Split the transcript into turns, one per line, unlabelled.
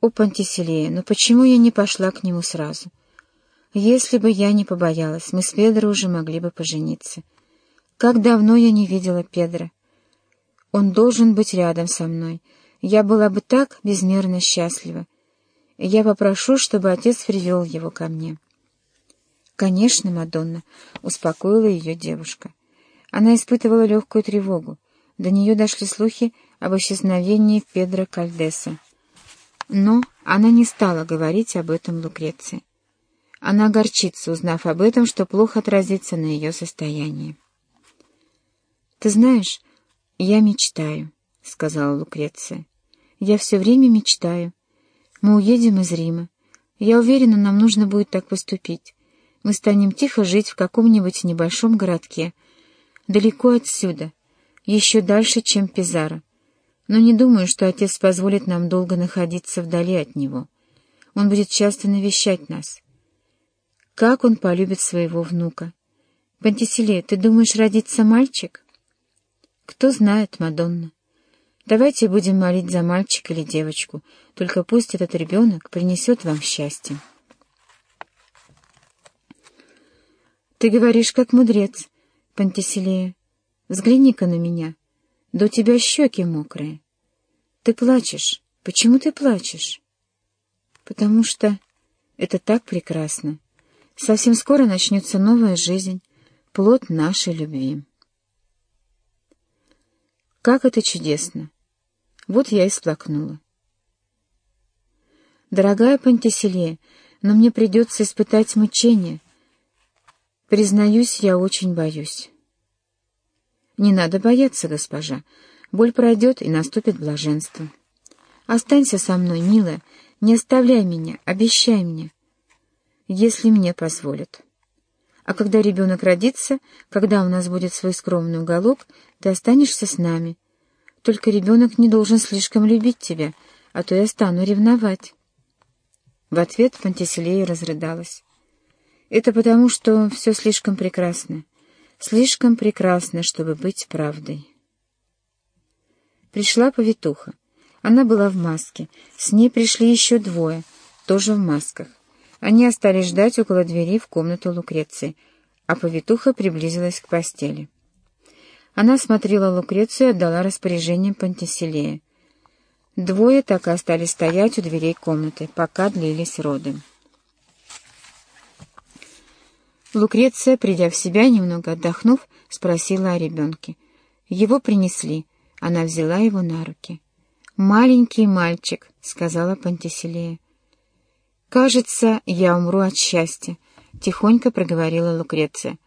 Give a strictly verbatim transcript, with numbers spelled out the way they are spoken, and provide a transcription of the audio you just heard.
О, Пантиселея, но почему я не пошла к нему сразу? Если бы я не побоялась, мы с Педро уже могли бы пожениться. Как давно я не видела Педро. Он должен быть рядом со мной. Я была бы так безмерно счастлива. Я попрошу, чтобы отец привел его ко мне. «Конечно, Мадонна», — успокоила ее девушка. Она испытывала легкую тревогу. До нее дошли слухи об исчезновении Педро Кальдеса. Но она не стала говорить об этом Лукреции. Она огорчится, узнав об этом, что плохо отразится на ее состоянии. «Ты знаешь, я мечтаю», — сказала Лукреция. «Я все время мечтаю. Мы уедем из Рима. Я уверена, нам нужно будет так поступить. Мы станем тихо жить в каком-нибудь небольшом городке, далеко отсюда, еще дальше, чем Пизаро. Но не думаю, что отец позволит нам долго находиться вдали от него. Он будет часто навещать нас. Как он полюбит своего внука? Пантиселея, ты думаешь, родится мальчик? Кто знает, Мадонна. Давайте будем молить за мальчика или девочку, только пусть этот ребенок принесет вам счастье». «Ты говоришь, как мудрец, Пантиселея. Взгляни-ка на меня. Да у тебя щеки мокрые. Ты плачешь. Почему ты плачешь?» «Потому что это так прекрасно. Совсем скоро начнется новая жизнь, плод нашей любви». «Как это чудесно! Вот я и всплакнула». «Дорогая Пантиселея, но мне придется испытать мучения. Признаюсь, я очень боюсь». «Не надо бояться, госпожа. Боль пройдет, и наступит блаженство. Останься со мной, милая, не оставляй меня, обещай мне, если мне позволят. А когда ребенок родится, когда у нас будет свой скромный уголок, ты останешься с нами. Только ребенок не должен слишком любить тебя, а то я стану ревновать». В ответ Пантиселея разрыдалась. «Это потому, что все слишком прекрасно. Слишком прекрасно, чтобы быть правдой». Пришла повитуха. Она была в маске. С ней пришли еще двое, тоже в масках. Они остались ждать около двери в комнату Лукреции, а повитуха приблизилась к постели. Она смотрела Лукрецию и отдала распоряжение Пантиселея. Двое так и остались стоять у дверей комнаты, пока длились роды. Лукреция, придя в себя, немного отдохнув, спросила о ребенке. Его принесли. Она взяла его на руки. «Маленький мальчик», — сказала Пантиселея. «Кажется, я умру от счастья», — тихонько проговорила Лукреция.